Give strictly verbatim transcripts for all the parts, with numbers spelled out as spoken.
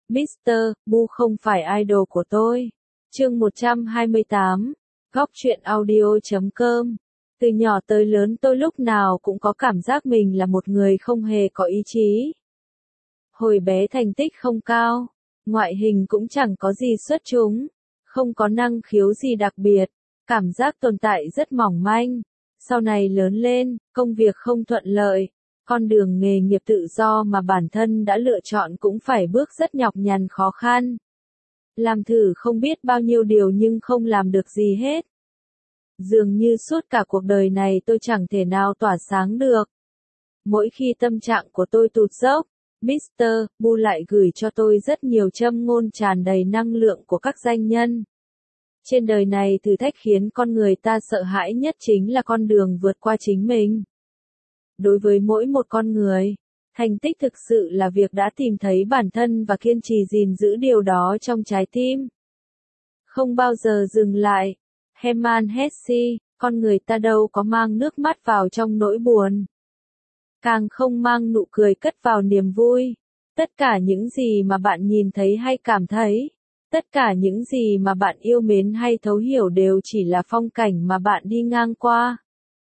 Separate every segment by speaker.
Speaker 1: mít tơ Bu không phải idol của tôi. Chương một trăm hai mươi tám, góc truyện audio chấm com. Từ nhỏ tới lớn tôi lúc nào cũng có cảm giác mình là một người không hề có ý chí. Hồi bé thành tích không cao, ngoại hình cũng chẳng có gì xuất chúng, không có năng khiếu gì đặc biệt, cảm giác tồn tại rất mỏng manh. Sau này lớn lên, công việc không thuận lợi, con đường nghề nghiệp tự do mà bản thân đã lựa chọn cũng phải bước rất nhọc nhằn khó khăn. Làm thử không biết bao nhiêu điều nhưng không làm được gì hết. Dường như suốt cả cuộc đời này tôi chẳng thể nào tỏa sáng được. Mỗi khi tâm trạng của tôi tụt dốc, mít tơ Bu lại gửi cho tôi rất nhiều châm ngôn tràn đầy năng lượng của các danh nhân. Trên đời này thử thách khiến con người ta sợ hãi nhất chính là con đường vượt qua chính mình. Đối với mỗi một con người, thành tích thực sự là việc đã tìm thấy bản thân và kiên trì gìn giữ điều đó trong trái tim. Không bao giờ dừng lại. Hermann Hesse, con người ta đâu có mang nước mắt vào trong nỗi buồn. Càng không mang nụ cười cất vào niềm vui. Tất cả những gì mà bạn nhìn thấy hay cảm thấy, tất cả những gì mà bạn yêu mến hay thấu hiểu đều chỉ là phong cảnh mà bạn đi ngang qua.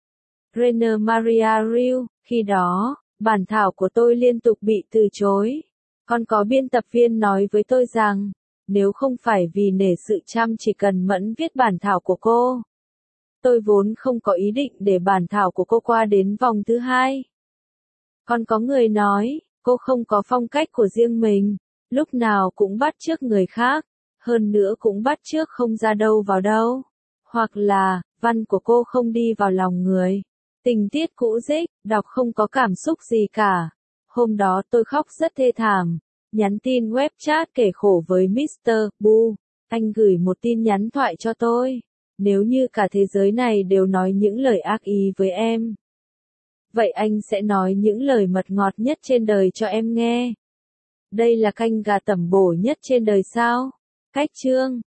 Speaker 1: Rainer Maria Rilke, khi đó, bản thảo của tôi liên tục bị từ chối. Còn có biên tập viên nói với tôi rằng, nếu không phải vì nể sự chăm chỉ cần mẫn viết bản thảo của cô, tôi vốn không có ý định để bản thảo của cô qua đến vòng thứ hai. Còn có người nói, cô không có phong cách của riêng mình, lúc nào cũng bắt chước người khác, hơn nữa cũng bắt chước không ra đâu vào đâu. Hoặc là, văn của cô không đi vào lòng người. Tình tiết cũ rích, đọc không có cảm xúc gì cả. Hôm đó tôi khóc rất thê thảm. Nhắn tin web chat kể khổ với mít tơ Bu. Anh gửi một tin nhắn thoại cho tôi. Nếu như cả thế giới này đều nói những lời ác ý với em, vậy anh sẽ nói những lời mật ngọt nhất trên đời cho em nghe. Đây là canh gà tẩm bổ nhất trên đời sao? Cách chương